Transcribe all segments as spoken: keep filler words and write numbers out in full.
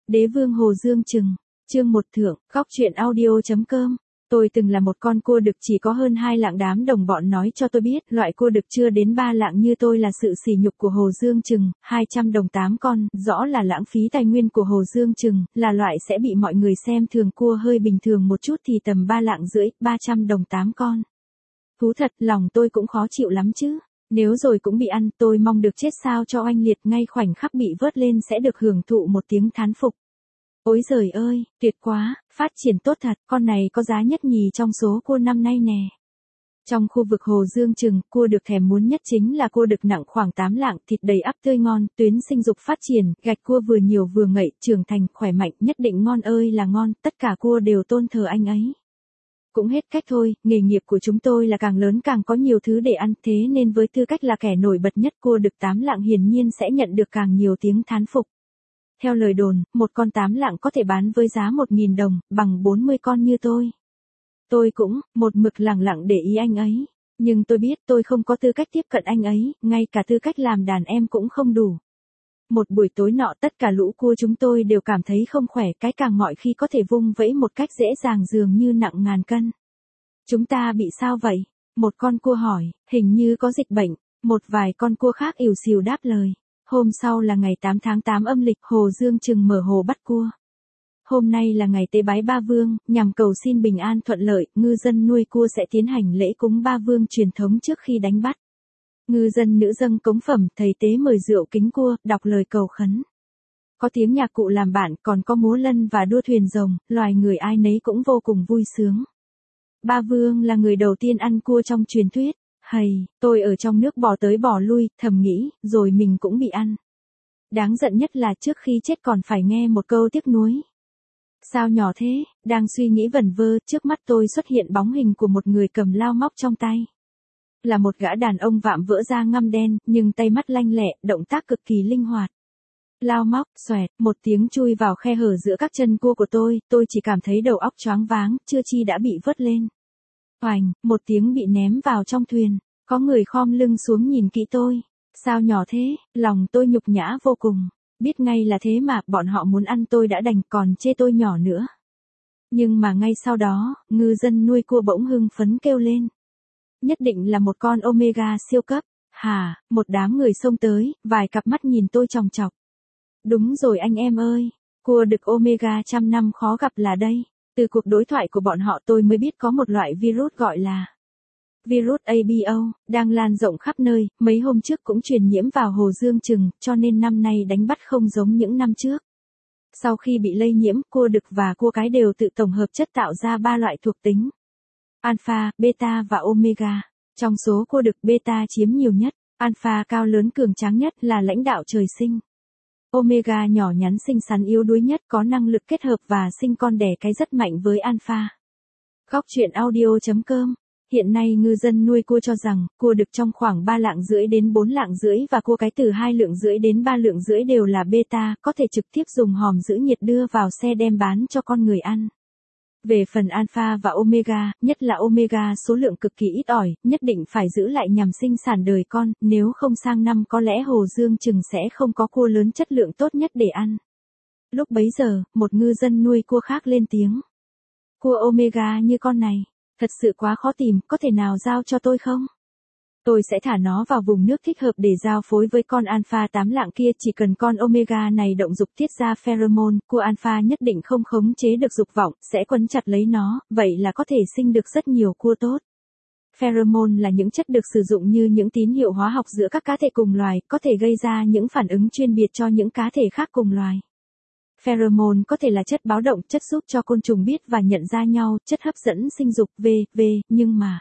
Đế vương Hồ Dương Trừng, chương một thượng, góc truyện audio chấm com. Tôi từng là một con cua đực chỉ có hơn hai lạng, đám đồng bọn nói cho tôi biết, loại cua đực chưa đến ba lạng như tôi là sự sỉ nhục của Hồ Dương Trừng, hai trăm đồng tám con, rõ là lãng phí tài nguyên của Hồ Dương Trừng, là loại sẽ bị mọi người xem thường. Cua hơi bình thường một chút thì tầm ba lạng rưỡi, ba trăm đồng tám con. Thú thật, lòng tôi cũng khó chịu lắm chứ. Nếu rồi cũng bị ăn, tôi mong được chết sao cho oanh liệt, ngay khoảnh khắc bị vớt lên sẽ được hưởng thụ một tiếng thán phục. Ôi giời ơi, tuyệt quá, phát triển tốt thật, con này có giá nhất nhì trong số cua năm nay nè. Trong khu vực Hồ Dương Trừng, cua được thèm muốn nhất chính là cua đực nặng khoảng tám lạng, thịt đầy ắp tươi ngon, tuyến sinh dục phát triển, gạch cua vừa nhiều vừa ngậy, trưởng thành, khỏe mạnh, nhất định ngon ơi là ngon, tất cả cua đều tôn thờ anh ấy. Cũng hết cách thôi, nghề nghiệp của chúng tôi là càng lớn càng có nhiều thứ để ăn, thế nên với tư cách là kẻ nổi bật nhất, cua đực tám lạng hiển nhiên sẽ nhận được càng nhiều tiếng thán phục. Theo lời đồn, một con tám lạng có thể bán với giá một nghìn đồng, bằng bốn mươi con như tôi. Tôi cũng, một mực lẳng lặng để ý anh ấy. Nhưng tôi biết tôi không có tư cách tiếp cận anh ấy, ngay cả tư cách làm đàn em cũng không đủ. Một buổi tối nọ tất cả lũ cua chúng tôi đều cảm thấy không khỏe, cái càng mọi khi có thể vung vẫy một cách dễ dàng dường như nặng ngàn cân. Chúng ta bị sao vậy? Một con cua hỏi, hình như có dịch bệnh. Một vài con cua khác ỉu xìu đáp lời. Hôm sau là ngày tám tháng tám âm lịch, Hồ Dương Trừng mở hồ bắt cua. Hôm nay là ngày tế bái Ba Vương, nhằm cầu xin bình an thuận lợi, ngư dân nuôi cua sẽ tiến hành lễ cúng Ba Vương truyền thống trước khi đánh bắt. Ngư dân nữ dâng cống phẩm, thầy tế mời rượu kính cua, đọc lời cầu khấn. Có tiếng nhạc cụ làm bạn, còn có múa lân và đua thuyền rồng, loài người ai nấy cũng vô cùng vui sướng. Ba Vương là người đầu tiên ăn cua trong truyền thuyết. Hầy, tôi ở trong nước bò tới bò lui, thầm nghĩ, rồi mình cũng bị ăn. Đáng giận nhất là trước khi chết còn phải nghe một câu tiếc nuối. Sao nhỏ thế, đang suy nghĩ vẩn vơ, trước mắt tôi xuất hiện bóng hình của một người cầm lao móc trong tay. Là một gã đàn ông vạm vỡ da ngăm đen, nhưng tay mắt lanh lẹ, động tác cực kỳ linh hoạt. Lao móc, xoẹt, một tiếng chui vào khe hở giữa các chân cua của tôi, tôi chỉ cảm thấy đầu óc choáng váng, chưa chi đã bị vớt lên. Oành, một tiếng bị ném vào trong thuyền, có người khom lưng xuống nhìn kỹ tôi. Sao nhỏ thế, lòng tôi nhục nhã vô cùng. Biết ngay là thế mà, bọn họ muốn ăn tôi đã đành, còn chê tôi nhỏ nữa. Nhưng mà ngay sau đó, ngư dân nuôi cua bỗng hưng phấn kêu lên. Nhất định là một con Omega siêu cấp. Hà, một đám người xông tới, vài cặp mắt nhìn tôi chòng chọc. Đúng rồi anh em ơi, cua đực Omega trăm năm khó gặp là đây. Từ cuộc đối thoại của bọn họ tôi mới biết có một loại virus gọi là virus a bê o, đang lan rộng khắp nơi, mấy hôm trước cũng truyền nhiễm vào Hồ Dương Trừng, cho nên năm nay đánh bắt không giống những năm trước. Sau khi bị lây nhiễm, cua đực và cua cái đều tự tổng hợp chất tạo ra ba loại thuộc tính. Alpha, Beta và Omega. Trong số cua đực, Beta chiếm nhiều nhất, Alpha cao lớn cường tráng nhất là lãnh đạo trời sinh. Omega nhỏ nhắn xinh xắn yếu đuối nhất, có năng lực kết hợp và sinh con đẻ cái rất mạnh với Alpha. Góc truyện audio chấm com. Hiện nay ngư dân nuôi cua cho rằng, cua đực trong khoảng ba lạng rưỡi đến bốn lạng rưỡi và cua cái từ hai lượng rưỡi đến ba lượng rưỡi đều là beta, có thể trực tiếp dùng hòm giữ nhiệt đưa vào xe đem bán cho con người ăn. Về phần alpha và omega, nhất là omega số lượng cực kỳ ít ỏi, nhất định phải giữ lại nhằm sinh sản đời con, nếu không sang năm có lẽ Hồ Dương Trừng sẽ không có cua lớn chất lượng tốt nhất để ăn. Lúc bấy giờ, một ngư dân nuôi cua khác lên tiếng. Cua omega như con này, thật sự quá khó tìm, có thể nào giao cho tôi không? Tôi sẽ thả nó vào vùng nước thích hợp để giao phối với con alpha tám lạng kia, chỉ cần con omega này động dục tiết ra pheromone, cua alpha nhất định không khống chế được dục vọng, sẽ quấn chặt lấy nó, vậy là có thể sinh được rất nhiều cua tốt. Pheromone là những chất được sử dụng như những tín hiệu hóa học giữa các cá thể cùng loài, có thể gây ra những phản ứng chuyên biệt cho những cá thể khác cùng loài. Pheromone có thể là chất báo động, chất giúp cho côn trùng biết và nhận ra nhau, chất hấp dẫn sinh dục, vân vân, nhưng mà...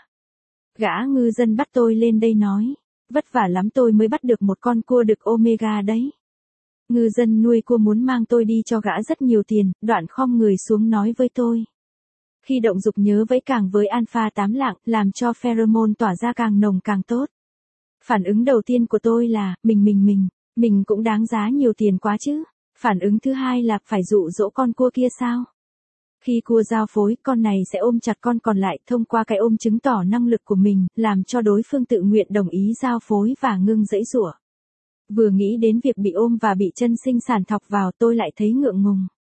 Gã ngư dân bắt tôi lên đây nói, vất vả lắm tôi mới bắt được một con cua đực Omega đấy. Ngư dân nuôi cua muốn mang tôi đi cho gã rất nhiều tiền, đoạn khom người xuống nói với tôi. Khi động dục nhớ vẫy càng với alpha tám lạng, làm cho pheromone tỏa ra càng nồng càng tốt. Phản ứng đầu tiên của tôi là, mình mình mình, mình cũng đáng giá nhiều tiền quá chứ. Phản ứng thứ hai là, phải dụ dỗ con cua kia sao? Khi cua giao phối, con này sẽ ôm chặt con còn lại, thông qua cái ôm chứng tỏ năng lực của mình, làm cho đối phương tự nguyện đồng ý giao phối và ngưng giãy giụa. Vừa nghĩ đến việc bị ôm và bị chân sinh sản thọc vào tôi lại thấy ngượng ngùng.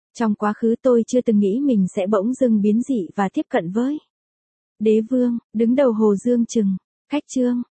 Trong quá khứ tôi chưa từng nghĩ mình sẽ bỗng dưng biến dị và tiếp cận với đế vương, đứng đầu Hồ Dương Trừng. Khách chương,